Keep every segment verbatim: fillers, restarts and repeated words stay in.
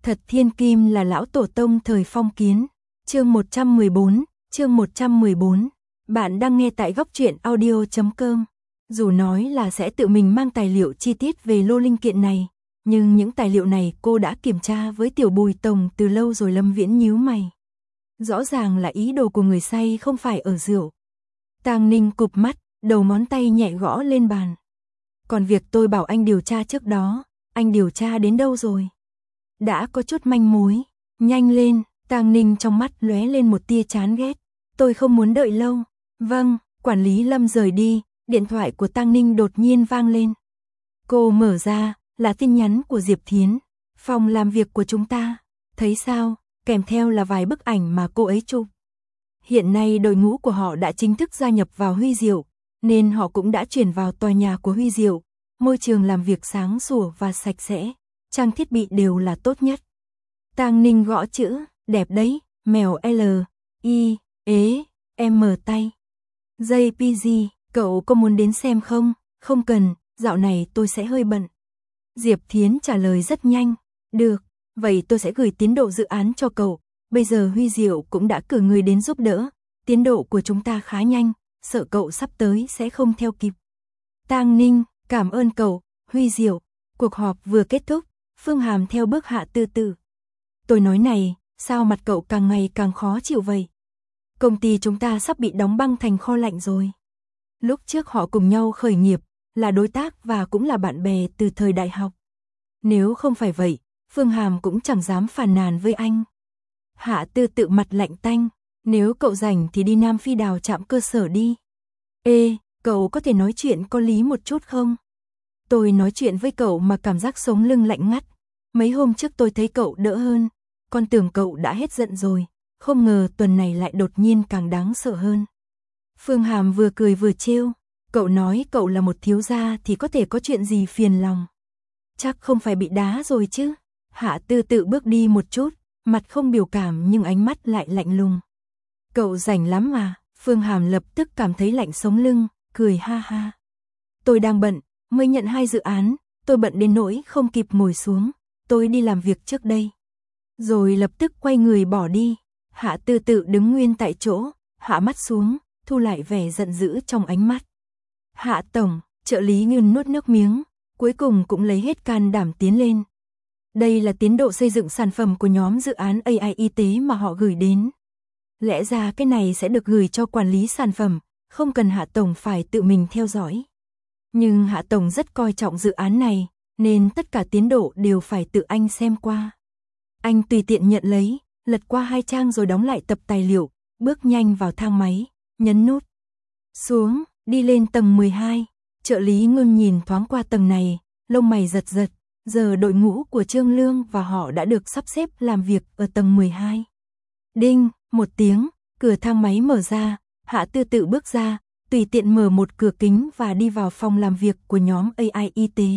Thật thiên kim là lão tổ tông thời phong kiến. Chương một trăm mười bốn, chương một trăm mười bốn. Bạn đang nghe tại góc truyện audio chấm com. Dù nói là sẽ tự mình mang tài liệu chi tiết về lô linh kiện này, nhưng những tài liệu này cô đã kiểm tra với Tiểu Bùi Tổng từ lâu rồi. Lâm Viễn nhíu mày. Rõ ràng là ý đồ của người say không phải ở rượu. Tang Ninh cụp mắt, đầu ngón tay nhẹ gõ lên bàn. Còn việc tôi bảo anh điều tra trước đó, anh điều tra đến đâu rồi? Đã có chút manh mối. Nhanh lên. Tang Ninh trong mắt lóe lên một tia chán ghét. Tôi không muốn đợi lâu. Vâng. Quản lý Lâm rời đi, điện thoại của Tang Ninh đột nhiên vang lên. Cô mở ra, là tin nhắn của Diệp Thiến. Phòng làm việc của chúng ta. Thấy sao? Kèm theo là vài bức ảnh mà cô ấy chụp. Hiện nay đội ngũ của họ đã chính thức gia nhập vào Huy Diệu, nên họ cũng đã chuyển vào tòa nhà của Huy Diệu. Môi trường làm việc sáng sủa và sạch sẽ, trang thiết bị đều là tốt nhất. Tang Ninh gõ chữ, đẹp đấy, mèo L, I, ế, M tay. gi pê giê, cậu có muốn đến xem không? Không cần, dạo này tôi sẽ hơi bận. Diệp Thiến trả lời rất nhanh, được, vậy tôi sẽ gửi tiến độ dự án cho cậu. Bây giờ Huy Diệu cũng đã cử người đến giúp đỡ, tiến độ của chúng ta khá nhanh, sợ cậu sắp tới sẽ không theo kịp. Tang Ninh, cảm ơn cậu, Huy Diệu. Cuộc họp vừa kết thúc, Phương Hàm theo bước Hạ Tư Tự. Tôi nói này, sao mặt cậu càng ngày càng khó chịu vậy? Công ty chúng ta sắp bị đóng băng thành kho lạnh rồi. Lúc trước họ cùng nhau khởi nghiệp, là đối tác và cũng là bạn bè từ thời đại học. Nếu không phải vậy, Phương Hàm cũng chẳng dám phàn nàn với anh. Hạ Tư Tự mặt lạnh tanh, nếu cậu rảnh thì đi Nam Phi Đào trạm cơ sở đi. Ê, cậu có thể nói chuyện có lý một chút không? Tôi nói chuyện với cậu mà cảm giác sống lưng lạnh ngắt. Mấy hôm trước tôi thấy cậu đỡ hơn, còn tưởng cậu đã hết giận rồi, không ngờ tuần này lại đột nhiên càng đáng sợ hơn. Phương Hàm vừa cười vừa trêu, cậu nói cậu là một thiếu gia thì có thể có chuyện gì phiền lòng. Chắc không phải bị đá rồi chứ. Hạ Tư Tự bước đi một chút, mặt không biểu cảm nhưng ánh mắt lại lạnh lùng. Cậu rảnh lắm mà. Phương Hàm lập tức cảm thấy lạnh sống lưng, cười ha ha. Tôi đang bận, mới nhận hai dự án, tôi bận đến nỗi không kịp ngồi xuống, tôi đi làm việc trước đây. Rồi lập tức quay người bỏ đi. Hạ Tư Tự đứng nguyên tại chỗ, hạ mắt xuống, thu lại vẻ giận dữ trong ánh mắt. Hạ Tổng, trợ lý Ngân nuốt nước miếng, cuối cùng cũng lấy hết can đảm tiến lên. Đây là tiến độ xây dựng sản phẩm của nhóm dự án a i y tế mà họ gửi đến. Lẽ ra cái này sẽ được gửi cho quản lý sản phẩm, không cần Hạ Tổng phải tự mình theo dõi. Nhưng Hạ Tổng rất coi trọng dự án này, nên tất cả tiến độ đều phải tự anh xem qua. Anh tùy tiện nhận lấy, lật qua hai trang rồi đóng lại tập tài liệu, bước nhanh vào thang máy, nhấn nút. Xuống, đi lên tầng mười hai, trợ lý Ngân nhìn thoáng qua tầng này, lông mày giật giật, giờ đội ngũ của Trương Lương và họ đã được sắp xếp làm việc ở tầng mười hai. Đinh, một tiếng, cửa thang máy mở ra, Hạ Tư Tự bước ra, tùy tiện mở một cửa kính và đi vào phòng làm việc của nhóm a i y tế.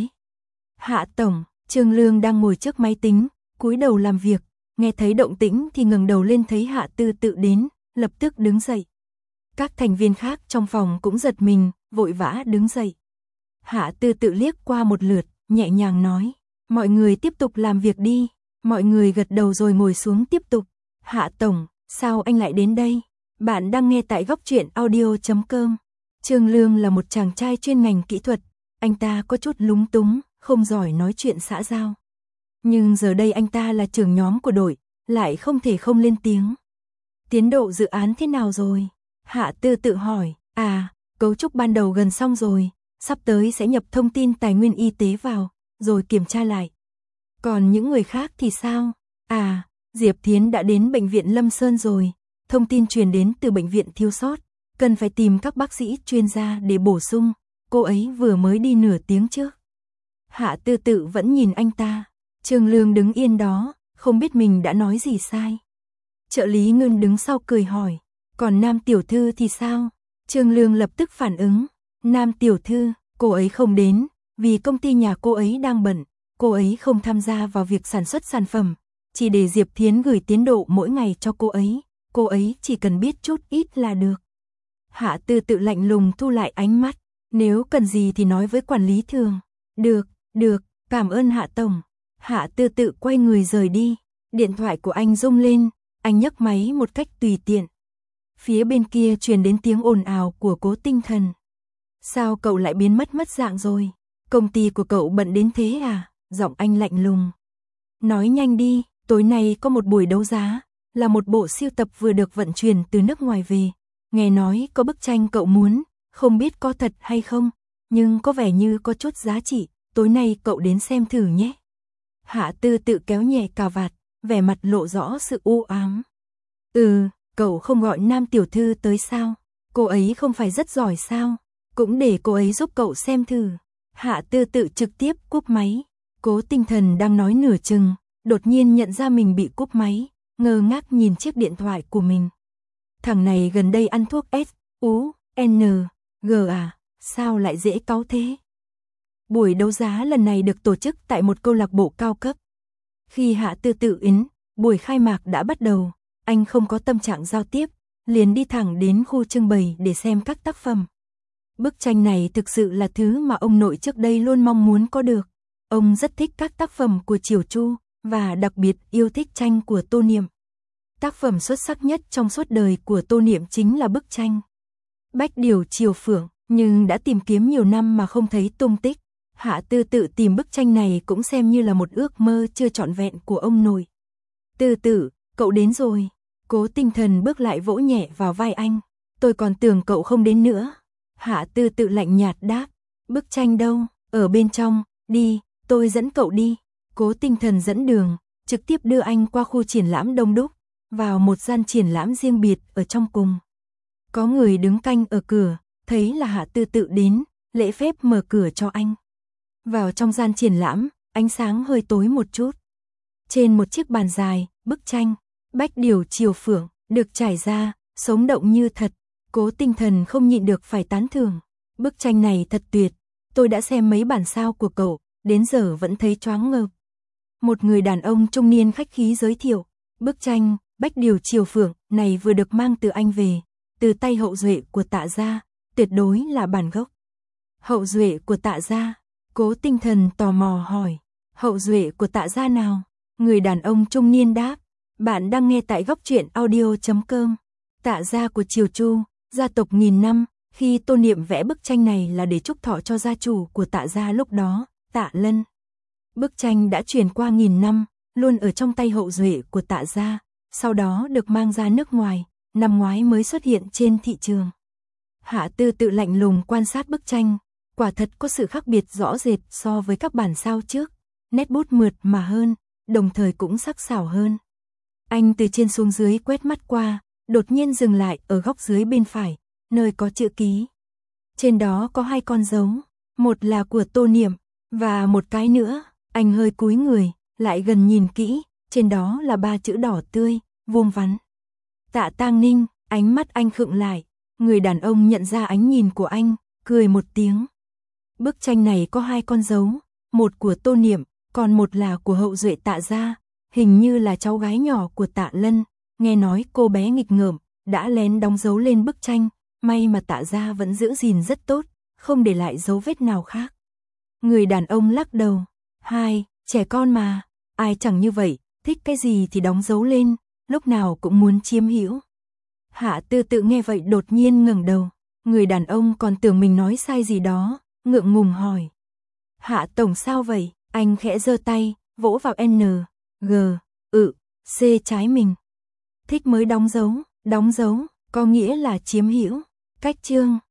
Hạ Tổng, Trương Lương đang ngồi trước máy tính, cúi đầu làm việc, nghe thấy động tĩnh thì ngẩng đầu lên thấy Hạ Tư Tự đến, lập tức đứng dậy. Các thành viên khác trong phòng cũng giật mình, vội vã đứng dậy. Hạ Tư Tự liếc qua một lượt, nhẹ nhàng nói, mọi người tiếp tục làm việc đi. Mọi người gật đầu rồi ngồi xuống tiếp tục. Hạ Tổng, sao anh lại đến đây? Bạn đang nghe tại góc truyện audio chấm com. Trương Lương là một chàng trai chuyên ngành kỹ thuật, anh ta có chút lúng túng, không giỏi nói chuyện xã giao. Nhưng giờ đây anh ta là trưởng nhóm của đội, lại không thể không lên tiếng. Tiến độ dự án thế nào rồi? Hạ Tư Tự hỏi, à, cấu trúc ban đầu gần xong rồi, sắp tới sẽ nhập thông tin tài nguyên y tế vào, rồi kiểm tra lại. Còn những người khác thì sao? À, Diệp Thiến đã đến bệnh viện Lâm Sơn rồi, thông tin truyền đến từ bệnh viện thiếu sót, cần phải tìm các bác sĩ chuyên gia để bổ sung, cô ấy vừa mới đi nửa tiếng trước. Hạ Tư Tự vẫn nhìn anh ta, Trương Lương đứng yên đó, không biết mình đã nói gì sai. Trợ lý Ngân đứng sau cười hỏi, còn Nam tiểu thư thì sao? Trương Lương lập tức phản ứng, Nam tiểu thư, cô ấy không đến, vì công ty nhà cô ấy đang bận, cô ấy không tham gia vào việc sản xuất sản phẩm, chỉ để Diệp Thiến gửi tiến độ mỗi ngày cho cô ấy, cô ấy chỉ cần biết chút ít là được. Hạ Tư Tự lạnh lùng thu lại ánh mắt, nếu cần gì thì nói với quản lý thường. Được, được, cảm ơn Hạ Tổng. Hạ Tư Tự quay người rời đi, điện thoại của anh rung lên, anh nhấc máy một cách tùy tiện. Phía bên kia truyền đến tiếng ồn ào của Cố Tinh Thần. Sao cậu lại biến mất mất dạng rồi? Công ty của cậu bận đến thế à? Giọng anh lạnh lùng. Nói nhanh đi, tối nay có một buổi đấu giá, là một bộ sưu tập vừa được vận chuyển từ nước ngoài về. Nghe nói có bức tranh cậu muốn, không biết có thật hay không, nhưng có vẻ như có chút giá trị, tối nay cậu đến xem thử nhé. Hạ Tư Tự kéo nhẹ cà vạt, vẻ mặt lộ rõ sự u ám. Ừ, cậu không gọi Nam tiểu thư tới sao? Cô ấy không phải rất giỏi sao? Cũng để cô ấy giúp cậu xem thử. Hạ Tư Tự trực tiếp cúp máy. Cố Tinh Thần đang nói nửa chừng, đột nhiên nhận ra mình bị cúp máy, ngơ ngác nhìn chiếc điện thoại của mình. Thằng này gần đây ăn thuốc S, U, N, G à, sao lại dễ cáu thế? Buổi đấu giá lần này được tổ chức tại một câu lạc bộ cao cấp. Khi Hạ Tư Tự đến, buổi khai mạc đã bắt đầu, anh không có tâm trạng giao tiếp, liền đi thẳng đến khu trưng bày để xem các tác phẩm. Bức tranh này thực sự là thứ mà ông nội trước đây luôn mong muốn có được. Ông rất thích các tác phẩm của Triều Chu, và đặc biệt yêu thích tranh của Tô Niệm. Tác phẩm xuất sắc nhất trong suốt đời của Tô Niệm chính là bức tranh Bách Điều Triều Phượng, nhưng đã tìm kiếm nhiều năm mà không thấy tung tích. Hạ Tư Tự tìm bức tranh này cũng xem như là một ước mơ chưa trọn vẹn của ông nội. Tư Tự, cậu đến rồi. Cố Tinh Thần bước lại vỗ nhẹ vào vai anh. Tôi còn tưởng cậu không đến nữa. Hạ Tư Tự lạnh nhạt đáp. Bức tranh đâu? Ở bên trong, đi, tôi dẫn cậu đi. Cố Tinh Thần dẫn đường, trực tiếp đưa anh qua khu triển lãm đông đúc, vào một gian triển lãm riêng biệt ở trong cùng. Có người đứng canh ở cửa, thấy là Hạ Tư Tự đến, lễ phép mở cửa cho anh. Vào trong gian triển lãm, ánh sáng hơi tối một chút. Trên một chiếc bàn dài, bức tranh Bách Điều Triều Phượng được trải ra, sống động như thật. Cố Tinh Thần không nhịn được phải tán thưởng. Bức tranh này thật tuyệt, tôi đã xem mấy bản sao của cậu, đến giờ vẫn thấy choáng ngợp. Một người đàn ông trung niên khách khí giới thiệu, bức tranh Bách Điều Triều Phượng này vừa được mang từ Anh về, từ tay hậu duệ của Tạ gia, tuyệt đối là bản gốc. Hậu duệ của Tạ gia? Cố Tinh Thần tò mò hỏi, hậu duệ của Tạ gia nào? Người đàn ông trung niên đáp, bạn đang nghe tại góc truyện audio chấm com. Tạ gia của Triều Chu, gia tộc nghìn năm, khi Tô Niệm vẽ bức tranh này là để chúc thọ cho gia chủ của Tạ gia lúc đó, Tạ Lân. Bức tranh đã truyền qua nghìn năm, luôn ở trong tay hậu duệ của Tạ gia, sau đó được mang ra nước ngoài, năm ngoái mới xuất hiện trên thị trường. Hạ Tư Tự lạnh lùng quan sát bức tranh, quả thật có sự khác biệt rõ rệt so với các bản sao trước, nét bút mượt mà hơn, đồng thời cũng sắc sảo hơn. Anh từ trên xuống dưới quét mắt qua, đột nhiên dừng lại ở góc dưới bên phải, nơi có chữ ký. Trên đó có hai con dấu, một là của Tô Niệm, và một cái nữa, anh hơi cúi người, lại gần nhìn kỹ, trên đó là ba chữ đỏ tươi, vuông vắn. Tạ Tang Ninh, ánh mắt anh khựng lại, người đàn ông nhận ra ánh nhìn của anh, cười một tiếng. Bức tranh này có hai con dấu, một của Tô Niệm, còn một là của hậu duệ Tạ gia, hình như là cháu gái nhỏ của Tạ Lân, nghe nói cô bé nghịch ngợm, đã lén đóng dấu lên bức tranh, may mà Tạ gia vẫn giữ gìn rất tốt, không để lại dấu vết nào khác. Người đàn ông lắc đầu, hai, trẻ con mà, ai chẳng như vậy, thích cái gì thì đóng dấu lên, lúc nào cũng muốn chiếm hữu. Hạ Tư Tự nghe vậy đột nhiên ngẩng đầu, người đàn ông còn tưởng mình nói sai gì đó, ngượng ngùng hỏi. Hạ tổng sao vậy? Anh khẽ giơ tay, vỗ vào N, G, ự, C trái mình. Thích mới đóng dấu, đóng dấu, có nghĩa là chiếm hữu. Cách chương